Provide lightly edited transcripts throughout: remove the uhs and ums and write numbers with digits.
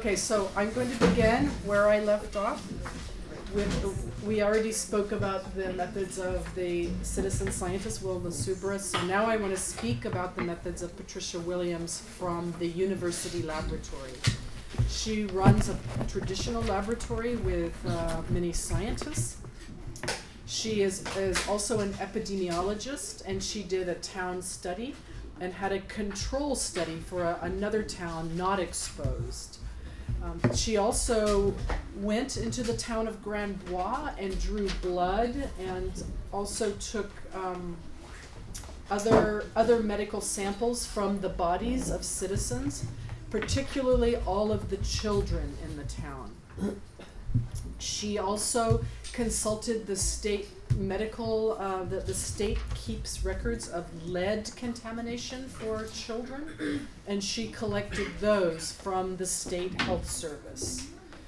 Okay, so I'm going to begin where I left off. We already spoke about the methods of the citizen scientist Wilma Subra, so now I want to speak about the methods of Patricia Williams from the university laboratory. She runs a traditional laboratory with many scientists. She is also an epidemiologist, and she did a town study and had a control study for another town not exposed. She also went into the town of Grand Bois and drew blood, and also took other medical samples from the bodies of citizens, particularly all of the children in the town. She also consulted the state medical, the state keeps records of lead contamination for children, and she collected those from the state health service.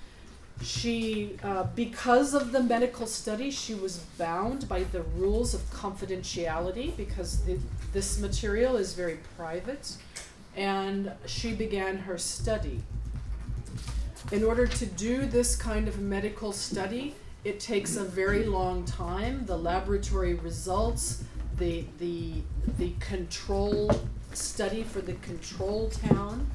She, because of the medical study, she was bound by the rules of confidentiality because this material is very private, and she began her study. In order to do this kind of medical study, it takes a very long time. The laboratory results, the control study for the control town,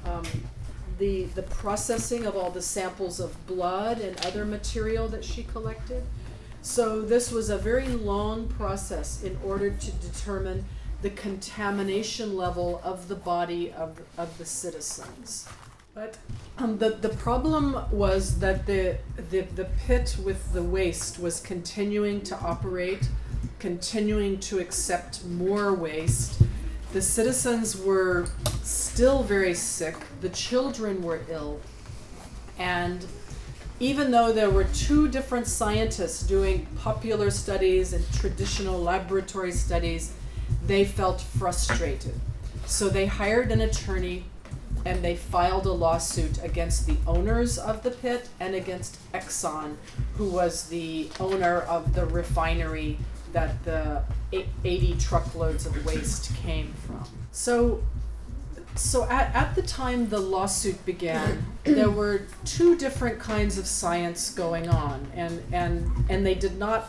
the processing of all the samples of blood and other material that she collected. So this was a very long process in order to determine the contamination level of the body of the citizens. But the problem was that the pit with the waste was continuing to operate, continuing to accept more waste. The citizens were still very sick. The children were ill. And even though there were two different scientists doing popular studies and traditional laboratory studies, they felt frustrated. So they hired an attorney, and they filed a lawsuit against the owners of the pit and against Exxon, who was the owner of the refinery that the 80 truckloads of waste came from. So at the time the lawsuit began, there were two different kinds of science going on, and they did not,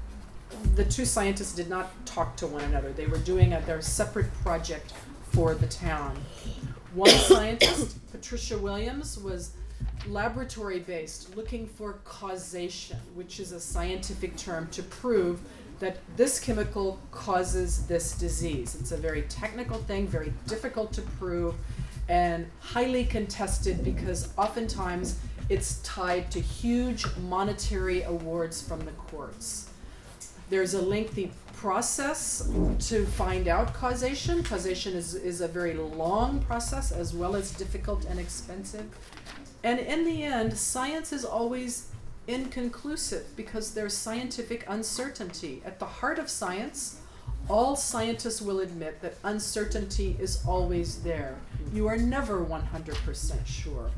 the two scientists did not talk to one another. They were doing their separate project for the town. One scientist, Patricia Williams, was laboratory-based, looking for causation, which is a scientific term to prove that this chemical causes this disease. It's a very technical thing, very difficult to prove, and highly contested because oftentimes it's tied to huge monetary awards from the courts. There's a lengthy process to find out causation. Causation is a very long process as well as difficult and expensive. And in the end, science is always inconclusive because there's scientific uncertainty. At the heart of science, all scientists will admit that uncertainty is always there. You are never 100% sure.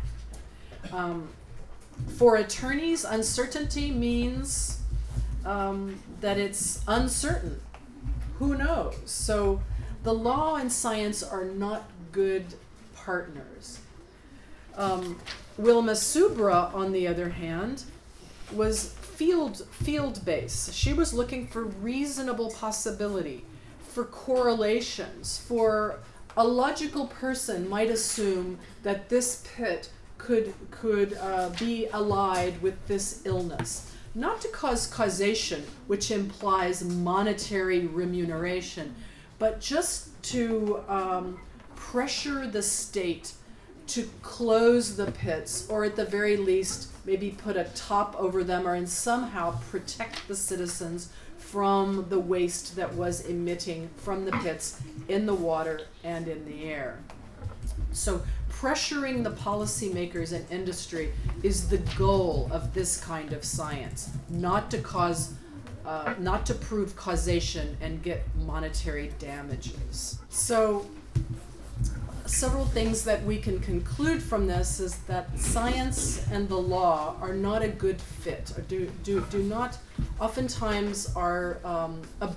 For attorneys, uncertainty means that it's uncertain. Who knows? So the law and science are not good partners. Wilma Subra, on the other hand, was field-based. She was looking for reasonable possibility, for correlations, for a logical person might assume that this pit could be allied with this illness. Not to cause causation, which implies monetary remuneration, but just to pressure the state to close the pits, or at the very least, maybe put a top over them, or somehow protect the citizens from the waste that was emitting from the pits in the water and in the air. So pressuring the policymakers and industry is the goal of this kind of science, not to prove causation and get monetary damages. So several things that we can conclude from this is that science and the law are not a good fit, or do not, oftentimes are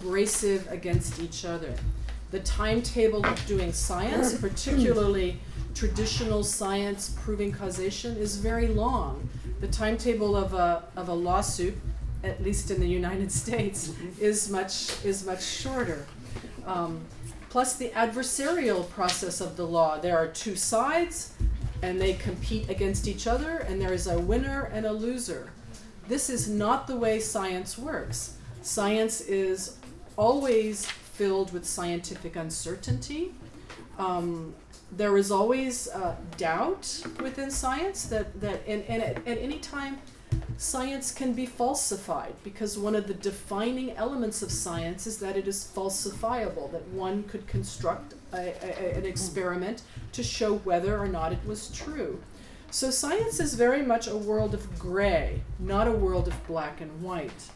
abrasive against each other. The timetable of doing science, particularly traditional science proving causation is very long. The timetable of a lawsuit, at least in the United States, is much shorter. Plus the adversarial process of the law. There are two sides, and they compete against each other, and there is a winner and a loser. This is not the way science works. Science is always filled with scientific uncertainty. There is always doubt within science and at any time science can be falsified, because one of the defining elements of science is that it is falsifiable, that one could construct an experiment to show whether or not it was true. So science is very much a world of gray, not a world of black and white.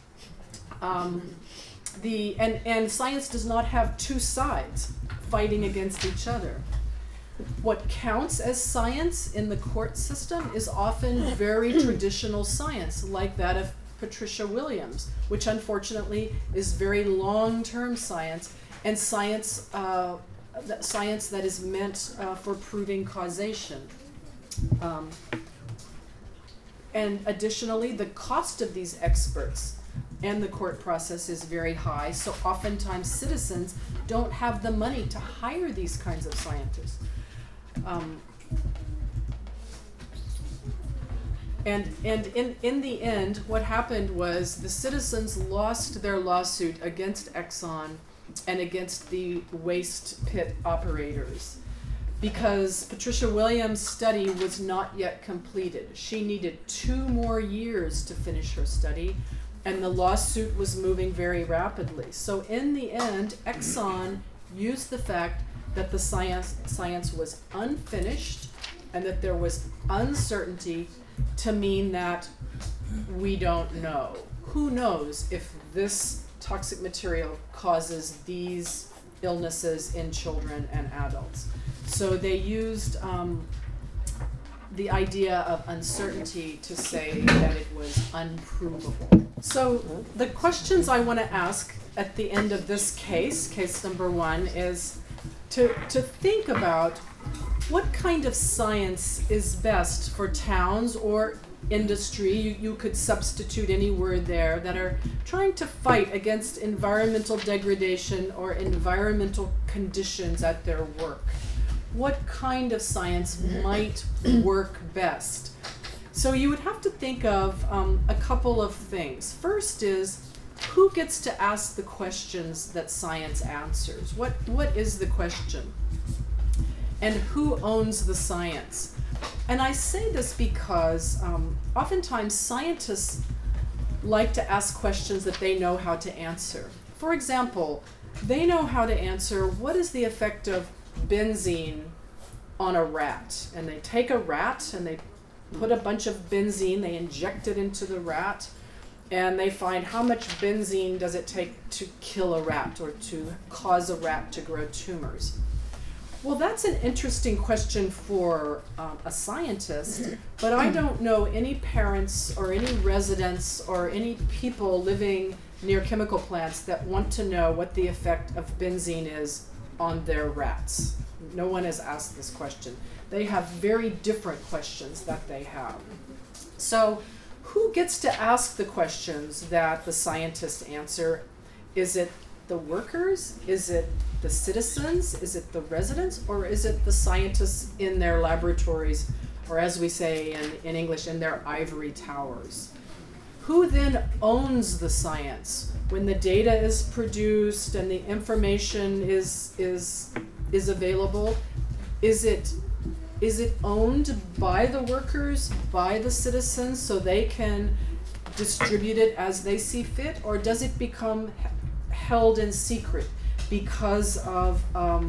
And science does not have two sides fighting against each other. What counts as science in the court system is often very traditional science, like that of Patricia Williams, which unfortunately is very long-term science, and science that is meant for proving causation. And additionally, the cost of these experts and the court process is very high, so oftentimes citizens don't have the money to hire these kinds of scientists. And in the end, what happened was the citizens lost their lawsuit against Exxon and against the waste pit operators, because Patricia Williams' study was not yet completed. She needed 2 more years to finish her study, and the lawsuit was moving very rapidly. So in the end, Exxon used the fact that the science was unfinished and that there was uncertainty to mean that we don't know. Who knows if this toxic material causes these illnesses in children and adults? So they used the idea of uncertainty to say that it was unprovable. So the questions I want to ask at the end of this case number 1, is to think about what kind of science is best for towns or industry, you could substitute any word there, that are trying to fight against environmental degradation or environmental conditions at their work. What kind of science might work best? So you would have to think of a couple of things. First is, who gets to ask the questions that science answers? What is the question? And who owns the science? And I say this because oftentimes scientists like to ask questions that they know how to answer. For example, they know how to answer, what is the effect of benzene on a rat? And they take a rat and they put a bunch of benzene, they inject it into the rat, and they find how much benzene does it take to kill a rat or to cause a rat to grow tumors. Well, that's an interesting question for a scientist, but I don't know any parents or any residents or any people living near chemical plants that want to know what the effect of benzene is on their rats. No one has asked this question. They have very different questions that they have. So who gets to ask the questions that the scientists answer? Is it the workers? Is it the citizens? Is it the residents? Or is it the scientists in their laboratories, or as we say in English, in their ivory towers? Who then owns the science? When the data is produced and the information is available, is it owned by the workers, by the citizens, so they can distribute it as they see fit? Or does it become held in secret because of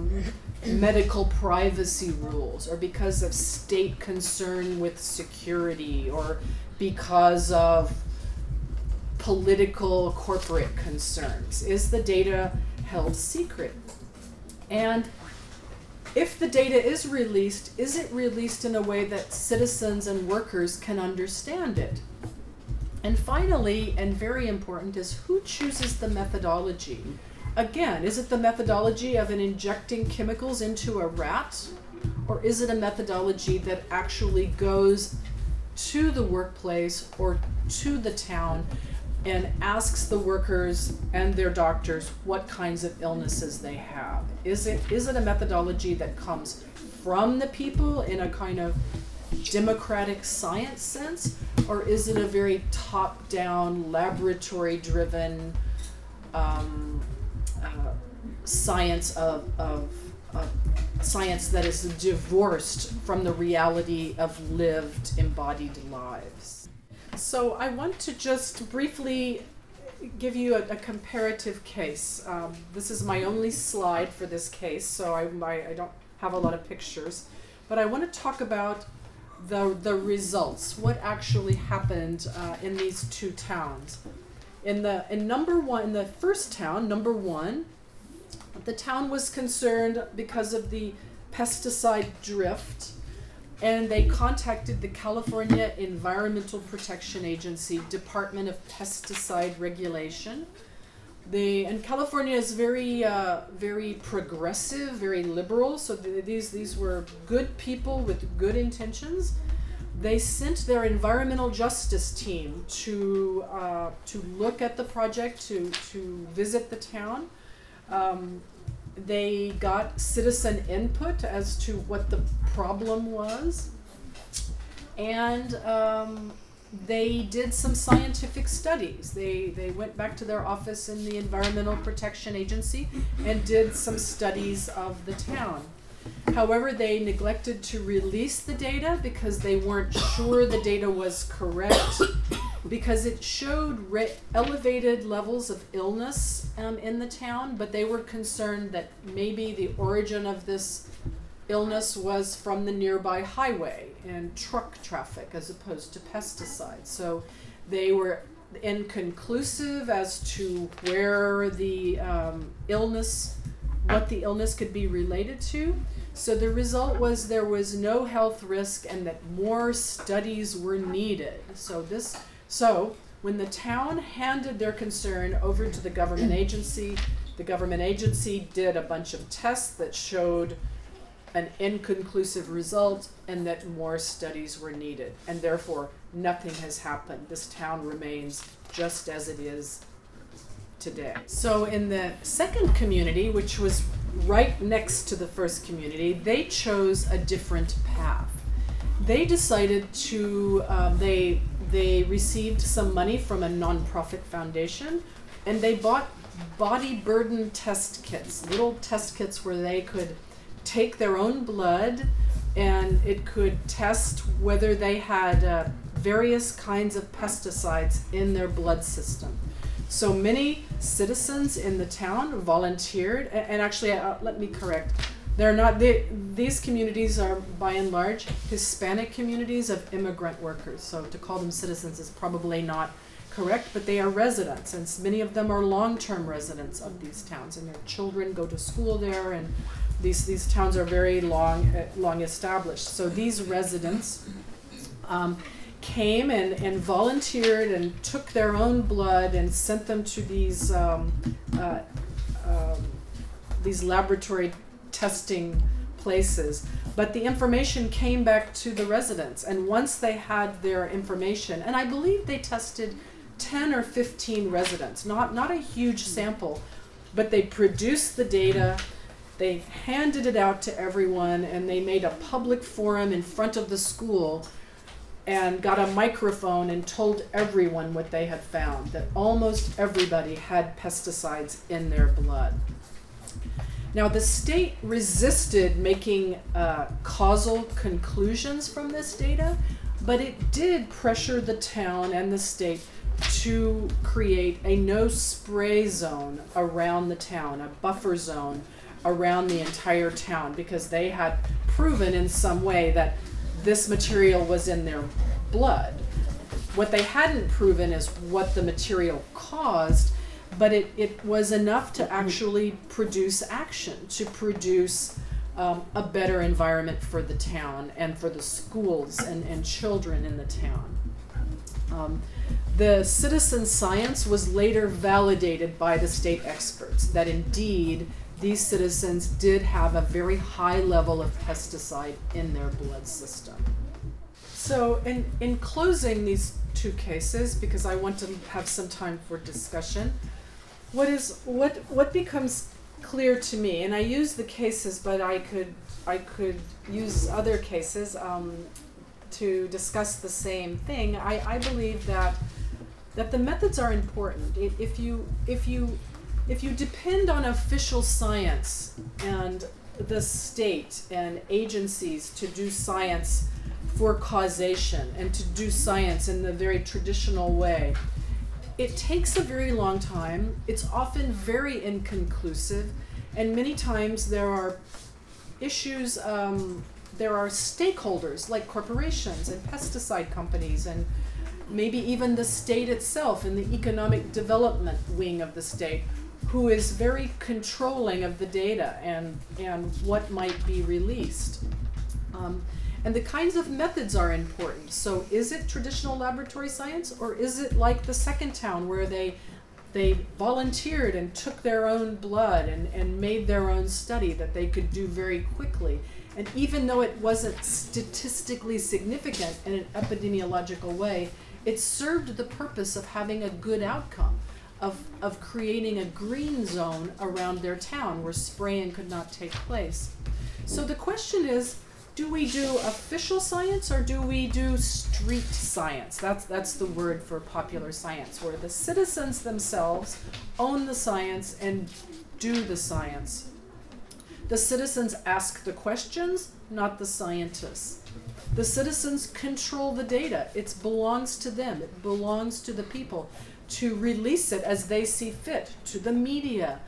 medical privacy rules, or because of state concern with security, or because of political corporate concerns? Is the data held secret? And if the data is released, is it released in a way that citizens and workers can understand it? And finally, and very important, is who chooses the methodology? Again, is it the methodology of injecting chemicals into a rat? or is it a methodology that actually goes to the workplace or to the town and asks the workers and their doctors what kinds of illnesses they have? Is it a methodology that comes from the people in a kind of democratic science sense, or is it a very top-down, laboratory-driven science of science that is divorced from the reality of lived, embodied lives? So I want to just briefly give you a comparative case. This is my only slide for this case, so I don't have a lot of pictures, but I want to talk about the results, what actually happened in these two towns. In the first town, number one, the town was concerned because of the pesticide drift, and they contacted the California Environmental Protection Agency, Department of Pesticide Regulation. And California is very progressive, very liberal, so these were good people with good intentions. They sent their environmental justice team to look at the project, to visit the town. They got citizen input as to what the problem was, and they did some scientific studies. They went back to their office in the Environmental Protection Agency and did some studies of the town. However, they neglected to release the data because they weren't sure the data was correct, because it showed elevated levels of illness in the town, but they were concerned that maybe the origin of this illness was from the nearby highway and truck traffic as opposed to pesticides. So they were inconclusive as to where the what the illness could be related to. So the result was there was no health risk and that more studies were needed. So when the town handed their concern over to the government agency did a bunch of tests that showed an inconclusive result and that more studies were needed, and therefore nothing has happened. This town remains just as it is today. So in the second community, which was right next to the first community, they chose a different path. They decided to, they received some money from a nonprofit foundation, and they bought body burden test kits, little test kits where they could take their own blood and it could test whether they had various kinds of pesticides in their blood system. So many citizens in the town volunteered, and actually, let me correct, these communities are by and large Hispanic communities of immigrant workers, so to call them citizens is probably not correct, but they are residents, and many of them are long-term residents of these towns, and their children go to school there, and these towns are very long established. So these residents came and volunteered and took their own blood and sent them to these laboratory testing places. But the information came back to the residents, and once they had their information, and I believe they tested 10 or 15 residents, not a huge sample, but they produced the data, they handed it out to everyone, and they made a public forum in front of the school and got a microphone and told everyone what they had found, that almost everybody had pesticides in their blood. Now, the state resisted making causal conclusions from this data, but it did pressure the town and the state to create a no spray zone around the town, a buffer zone around the entire town, because they had proven in some way that this material was in their blood. What they hadn't proven is what the material caused, but it was enough to actually produce action, to produce a better environment for the town and for the schools and children in the town. The citizen science was later validated by the state experts, that indeed these citizens did have a very high level of pesticide in their blood system. So in closing these two cases, because I want to have some time for discussion, what becomes clear to me, and I use the cases, but I could use other cases to discuss the same thing. I believe that the methods are important. If you depend on official science and the state and agencies to do science for causation and to do science in the very traditional way, it takes a very long time. It's often very inconclusive, and many times there are issues, there are stakeholders like corporations and pesticide companies and maybe even the state itself and the economic development wing of the state, who is very controlling of the data and what might be released. And the kinds of methods are important. So is it traditional laboratory science, or is it like the second town where they volunteered and took their own blood and made their own study that they could do very quickly? And even though it wasn't statistically significant in an epidemiological way, it served the purpose of having a good outcome, of creating a green zone around their town where spraying could not take place. So the question is, do we do official science or do we do street science? That's the word for popular science, where the citizens themselves own the science and do the science. The citizens ask the questions, not the scientists. The citizens control the data. It belongs to them. It belongs to the people to release it as they see fit, to the media,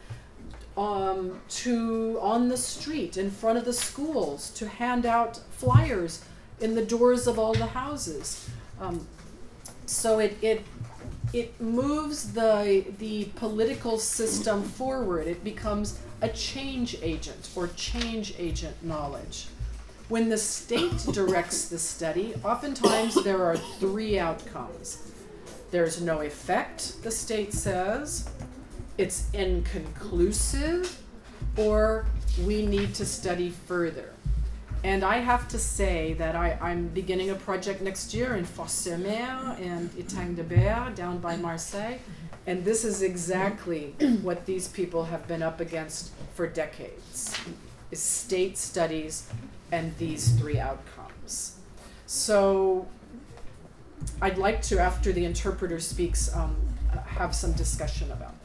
to on the street, in front of the schools, to hand out flyers in the doors of all the houses. So it moves the political system forward. It becomes a change agent or change agent knowledge. When the state directs the study, oftentimes there are three outcomes. There's no effect, the state says. It's inconclusive, or we need to study further. And I have to say that I'm beginning a project next year in Fos-sur-Mer and Étang-de-Berre down by Marseille, and this is exactly what these people have been up against for decades, is state studies and these three outcomes. So I'd like to, after the interpreter speaks, have some discussion about that.